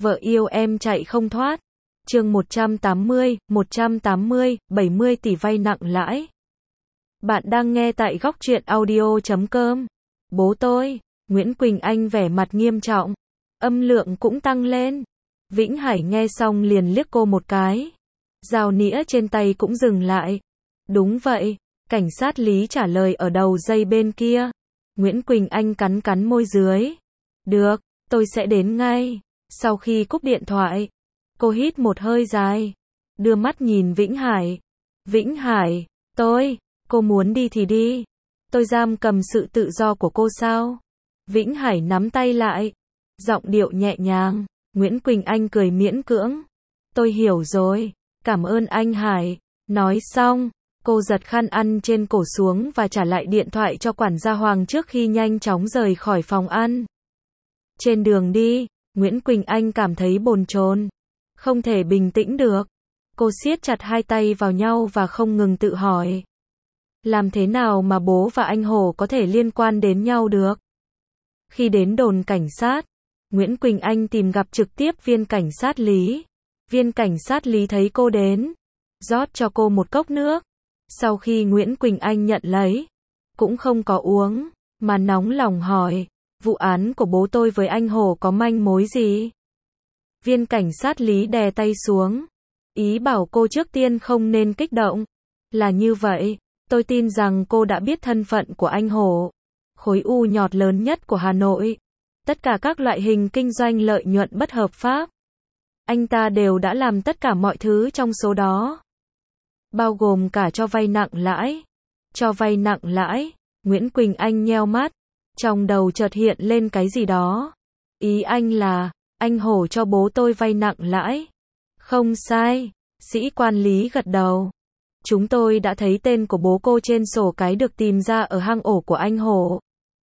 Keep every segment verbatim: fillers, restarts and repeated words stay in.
Vợ yêu em chạy không thoát. Chương một trăm tám mươi, một trăm tám mươi, bảy mươi tỷ vay nặng lãi. Bạn đang nghe tại góc truyện audio chấm com. Bố tôi, Nguyễn Quỳnh Anh vẻ mặt nghiêm trọng. Âm lượng cũng tăng lên. Vĩnh Hải nghe xong liền liếc cô một cái. Dao nĩa trên tay cũng dừng lại. Đúng vậy, cảnh sát Lý trả lời ở đầu dây bên kia. Nguyễn Quỳnh Anh cắn cắn môi dưới. Được, tôi sẽ đến ngay. Sau khi cúp điện thoại, cô hít một hơi dài, đưa mắt nhìn Vĩnh Hải. Vĩnh Hải, tôi, cô muốn đi thì đi. Tôi giam cầm sự tự do của cô sao? Vĩnh Hải nắm tay lại, giọng điệu nhẹ nhàng. Nguyễn Quỳnh Anh cười miễn cưỡng. Tôi hiểu rồi, cảm ơn anh Hải. Nói xong, cô giật khăn ăn trên cổ xuống và trả lại điện thoại cho quản gia Hoàng trước khi nhanh chóng rời khỏi phòng ăn. Trên đường đi, Nguyễn Quỳnh Anh cảm thấy bồn chồn, không thể bình tĩnh được. Cô siết chặt hai tay vào nhau và không ngừng tự hỏi. Làm thế nào mà bố và anh Hồ có thể liên quan đến nhau được? Khi đến đồn cảnh sát, Nguyễn Quỳnh Anh tìm gặp trực tiếp viên cảnh sát Lý. Viên cảnh sát Lý thấy cô đến, rót cho cô một cốc nước. Sau khi Nguyễn Quỳnh Anh nhận lấy, cũng không có uống, mà nóng lòng hỏi, vụ án của bố tôi với anh Hồ có manh mối gì? Viên cảnh sát Lý đè tay xuống, ý bảo cô trước tiên không nên kích động. Là như vậy, tôi tin rằng cô đã biết thân phận của anh Hồ, khối u nhọt lớn nhất của Hà Nội. Tất cả các loại hình kinh doanh lợi nhuận bất hợp pháp, anh ta đều đã làm tất cả mọi thứ trong số đó. Bao gồm cả cho vay nặng lãi. Cho vay nặng lãi, Nguyễn Quỳnh Anh nheo mắt, trong đầu chợt hiện lên cái gì đó. Ý anh là, anh Hổ cho bố tôi vay nặng lãi. Không sai, sĩ quan Lý gật đầu. Chúng tôi đã thấy tên của bố cô trên sổ cái được tìm ra ở hang ổ của anh Hổ.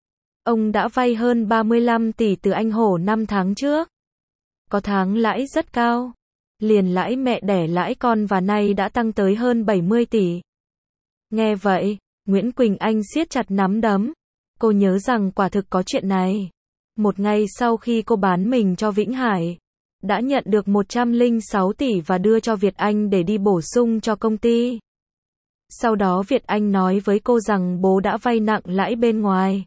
Ông đã vay hơn ba mươi lăm tỷ từ anh Hổ năm tháng trước. Có tháng lãi rất cao. Liền lãi mẹ đẻ lãi con và nay đã tăng tới hơn bảy mươi tỷ. Nghe vậy, Nguyễn Quỳnh Anh siết chặt nắm đấm. Cô nhớ rằng quả thực có chuyện này. Một ngày sau khi cô bán mình cho Vĩnh Hải, đã nhận được một trăm lẻ sáu tỷ và đưa cho Việt Anh để đi bổ sung cho công ty. Sau đó Việt Anh nói với cô rằng bố đã vay nặng lãi bên ngoài.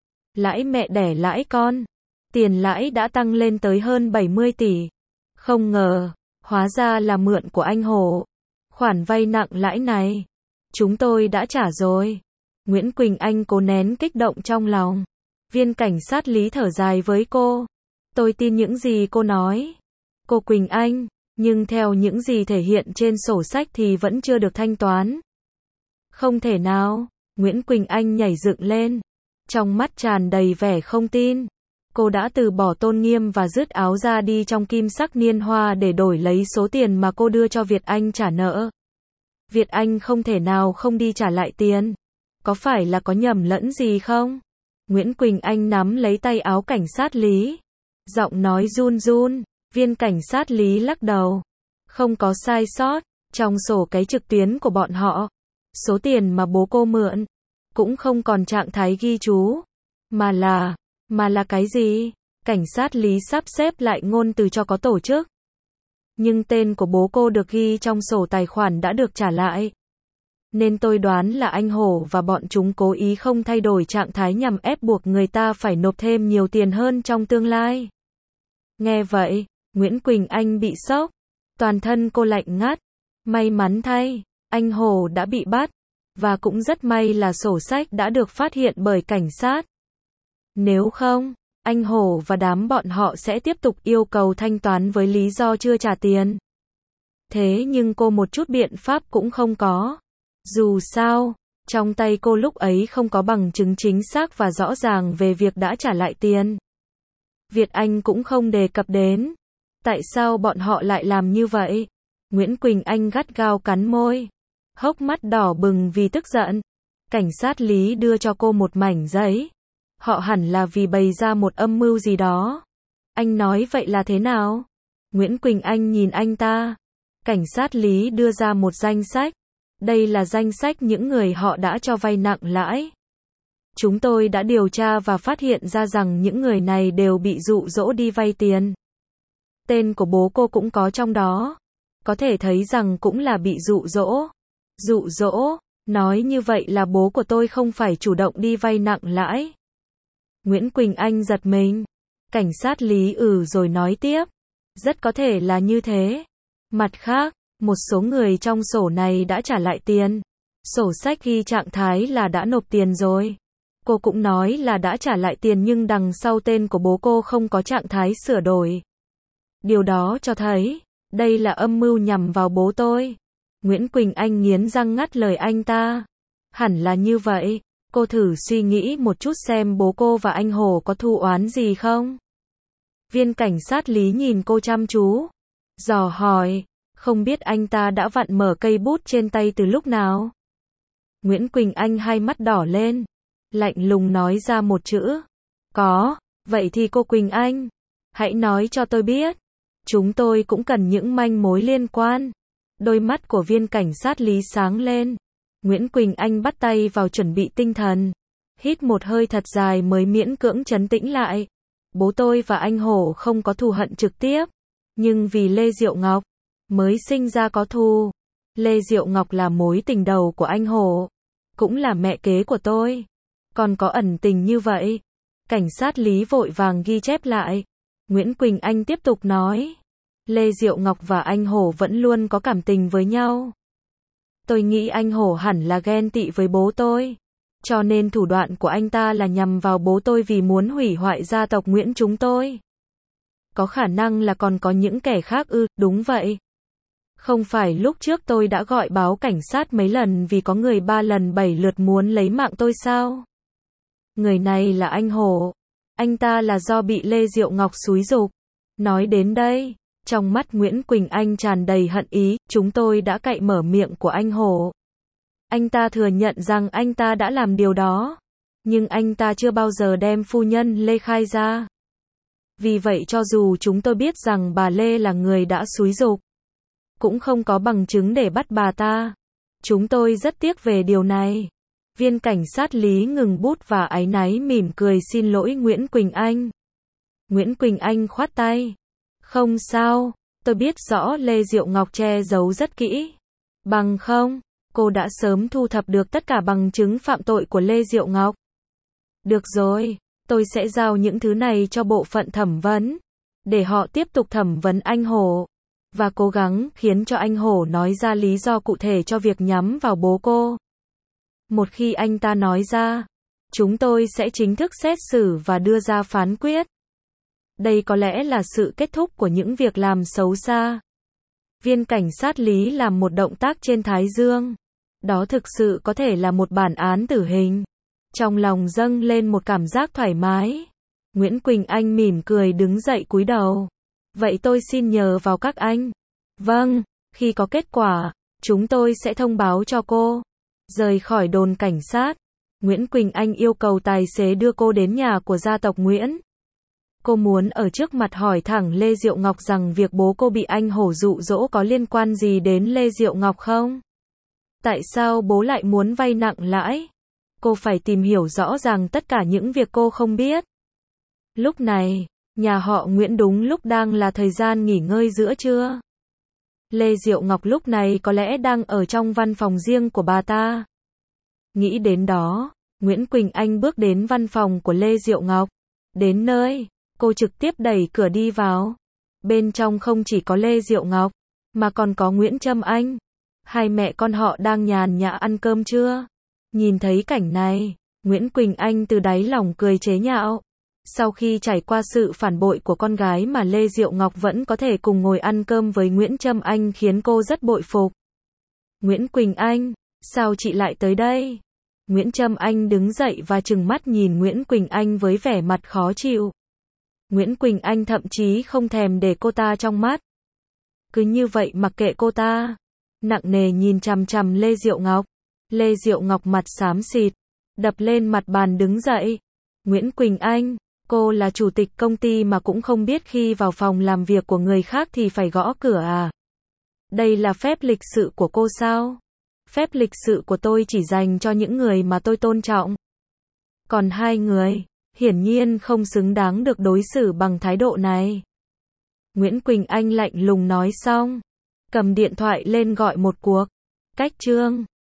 Lãi mẹ đẻ lãi con. Tiền lãi đã tăng lên tới hơn bảy mươi tỷ. Không ngờ, hóa ra là mượn của anh Hồ. Khoản vay nặng lãi này, chúng tôi đã trả rồi. Nguyễn Quỳnh Anh cố nén kích động trong lòng. Viên cảnh sát Lý thở dài với cô. Tôi tin những gì cô nói. Cô Quỳnh Anh, nhưng theo những gì thể hiện trên sổ sách thì vẫn chưa được thanh toán. Không thể nào, Nguyễn Quỳnh Anh nhảy dựng lên. Trong mắt tràn đầy vẻ không tin. Cô đã từ bỏ tôn nghiêm và dứt áo ra đi trong kim sắc niên hoa để đổi lấy số tiền mà cô đưa cho Việt Anh trả nợ. Việt Anh không thể nào không đi trả lại tiền. Có phải là có nhầm lẫn gì không? Nguyễn Quỳnh Anh nắm lấy tay áo cảnh sát Lý. Giọng nói run run. Viên cảnh sát Lý lắc đầu. Không có sai sót. Trong sổ cái trực tuyến của bọn họ, số tiền mà bố cô mượn cũng không còn trạng thái ghi chú. Mà là... Mà là cái gì? Cảnh sát Lý sắp xếp lại ngôn từ cho có tổ chức. Nhưng tên của bố cô được ghi trong sổ tài khoản đã được trả lại. Nên tôi đoán là anh Hổ và bọn chúng cố ý không thay đổi trạng thái nhằm ép buộc người ta phải nộp thêm nhiều tiền hơn trong tương lai. Nghe vậy, Nguyễn Quỳnh Anh bị sốc. Toàn thân cô lạnh ngắt. May mắn thay, anh Hổ đã bị bắt. Và cũng rất may là sổ sách đã được phát hiện bởi cảnh sát. Nếu không, anh Hổ và đám bọn họ sẽ tiếp tục yêu cầu thanh toán với lý do chưa trả tiền. Thế nhưng cô một chút biện pháp cũng không có. Dù sao, trong tay cô lúc ấy không có bằng chứng chính xác và rõ ràng về việc đã trả lại tiền. Việt Anh cũng không đề cập đến. Tại sao bọn họ lại làm như vậy? Nguyễn Quỳnh Anh gắt gao cắn môi. Hốc mắt đỏ bừng vì tức giận. Cảnh sát Lý đưa cho cô một mảnh giấy. Họ hẳn là vì bày ra một âm mưu gì đó. Anh nói vậy là thế nào? Nguyễn Quỳnh Anh nhìn anh ta. Cảnh sát Lý đưa ra một danh sách. Đây là danh sách những người họ đã cho vay nặng lãi. Chúng tôi đã điều tra và phát hiện ra rằng những người này đều bị dụ dỗ đi vay tiền. Tên của bố cô cũng có trong đó. Có thể thấy rằng cũng là bị dụ dỗ. Dụ dỗ, nói như vậy là bố của tôi không phải chủ động đi vay nặng lãi. Nguyễn Quỳnh Anh giật mình. Cảnh sát Lý ừ rồi nói tiếp. Rất có thể là như thế. Mặt khác, một số người trong sổ này đã trả lại tiền. Sổ sách ghi trạng thái là đã nộp tiền rồi. Cô cũng nói là đã trả lại tiền nhưng đằng sau tên của bố cô không có trạng thái sửa đổi. Điều đó cho thấy, đây là âm mưu nhằm vào bố tôi. Nguyễn Quỳnh Anh nghiến răng ngắt lời anh ta. Hẳn là như vậy. Cô thử suy nghĩ một chút xem bố cô và anh Hồ có thù oán gì không? Viên cảnh sát Lý nhìn cô chăm chú. Dò hỏi, không biết anh ta đã vặn mở cây bút trên tay từ lúc nào? Nguyễn Quỳnh Anh hai mắt đỏ lên. Lạnh lùng nói ra một chữ. Có, vậy thì cô Quỳnh Anh, hãy nói cho tôi biết. Chúng tôi cũng cần những manh mối liên quan. Đôi mắt của viên cảnh sát Lý sáng lên. Nguyễn Quỳnh Anh bắt tay vào chuẩn bị tinh thần. Hít một hơi thật dài mới miễn cưỡng trấn tĩnh lại. Bố tôi và anh Hổ không có thù hận trực tiếp. Nhưng vì Lê Diệu Ngọc, mới sinh ra có thù. Lê Diệu Ngọc là mối tình đầu của anh Hổ. Cũng là mẹ kế của tôi. Còn có ẩn tình như vậy. Cảnh sát Lý vội vàng ghi chép lại. Nguyễn Quỳnh Anh tiếp tục nói. Lê Diệu Ngọc và anh Hổ vẫn luôn có cảm tình với nhau. Tôi nghĩ anh Hổ hẳn là ghen tị với bố tôi. Cho nên thủ đoạn của anh ta là nhằm vào bố tôi vì muốn hủy hoại gia tộc Nguyễn chúng tôi. Có khả năng là còn có những kẻ khác ư, đúng vậy. Không phải lúc trước tôi đã gọi báo cảnh sát mấy lần vì có người ba lần bảy lượt muốn lấy mạng tôi sao? Người này là anh Hổ. Anh ta là do bị Lê Diệu Ngọc xúi giục. Nói đến đây, trong mắt Nguyễn Quỳnh Anh tràn đầy hận ý, chúng tôi đã cậy mở miệng của anh Hổ. Anh ta thừa nhận rằng anh ta đã làm điều đó. Nhưng anh ta chưa bao giờ đem phu nhân Lê khai ra. Vì vậy cho dù chúng tôi biết rằng bà Lê là người đã xúi giục, cũng không có bằng chứng để bắt bà ta. Chúng tôi rất tiếc về điều này. Viên cảnh sát Lý ngừng bút và áy náy mỉm cười xin lỗi Nguyễn Quỳnh Anh. Nguyễn Quỳnh Anh khoát tay. Không sao, tôi biết rõ Lê Diệu Ngọc che giấu rất kỹ. Bằng không, cô đã sớm thu thập được tất cả bằng chứng phạm tội của Lê Diệu Ngọc. Được rồi, tôi sẽ giao những thứ này cho bộ phận thẩm vấn, để họ tiếp tục thẩm vấn anh Hổ, và cố gắng khiến cho anh Hổ nói ra lý do cụ thể cho việc nhắm vào bố cô. Một khi anh ta nói ra, chúng tôi sẽ chính thức xét xử và đưa ra phán quyết. Đây có lẽ là sự kết thúc của những việc làm xấu xa. Viên cảnh sát Lý làm một động tác trên thái dương. Đó thực sự có thể là một bản án tử hình. Trong lòng dâng lên một cảm giác thoải mái. Nguyễn Quỳnh Anh mỉm cười đứng dậy cúi đầu. Vậy tôi xin nhờ vào các anh. Vâng, khi có kết quả, chúng tôi sẽ thông báo cho cô. Rời khỏi đồn cảnh sát, Nguyễn Quỳnh Anh yêu cầu tài xế đưa cô đến nhà của gia tộc Nguyễn. Cô muốn ở trước mặt hỏi thẳng Lê Diệu Ngọc rằng việc bố cô bị anh Hổ dụ dỗ có liên quan gì đến Lê Diệu Ngọc không? Tại sao bố lại muốn vay nặng lãi? Cô phải tìm hiểu rõ ràng tất cả những việc cô không biết. Lúc này, nhà họ Nguyễn đúng lúc đang là thời gian nghỉ ngơi giữa trưa. Lê Diệu Ngọc lúc này có lẽ đang ở trong văn phòng riêng của bà ta. Nghĩ đến đó, Nguyễn Quỳnh Anh bước đến văn phòng của Lê Diệu Ngọc. Đến nơi, cô trực tiếp đẩy cửa đi vào. Bên trong không chỉ có Lê Diệu Ngọc, mà còn có Nguyễn Trâm Anh. Hai mẹ con họ đang nhàn nhã ăn cơm trưa. Nhìn thấy cảnh này, Nguyễn Quỳnh Anh từ đáy lòng cười chế nhạo. Sau khi trải qua sự phản bội của con gái mà Lê Diệu Ngọc vẫn có thể cùng ngồi ăn cơm với Nguyễn Trâm Anh khiến cô rất bội phục. Nguyễn Quỳnh Anh, sao chị lại tới đây? Nguyễn Trâm Anh đứng dậy và trừng mắt nhìn Nguyễn Quỳnh Anh với vẻ mặt khó chịu. Nguyễn Quỳnh Anh thậm chí không thèm để cô ta trong mắt. Cứ như vậy mặc kệ cô ta. Nặng nề nhìn chằm chằm Lê Diệu Ngọc. Lê Diệu Ngọc mặt xám xịt, đập lên mặt bàn đứng dậy. Nguyễn Quỳnh Anh, cô là chủ tịch công ty mà cũng không biết khi vào phòng làm việc của người khác thì phải gõ cửa à? Đây là phép lịch sự của cô sao? Phép lịch sự của tôi chỉ dành cho những người mà tôi tôn trọng. Còn hai người, hiển nhiên không xứng đáng được đối xử bằng thái độ này. Nguyễn Quỳnh Anh lạnh lùng nói xong, cầm điện thoại lên gọi một cuộc. Cách chương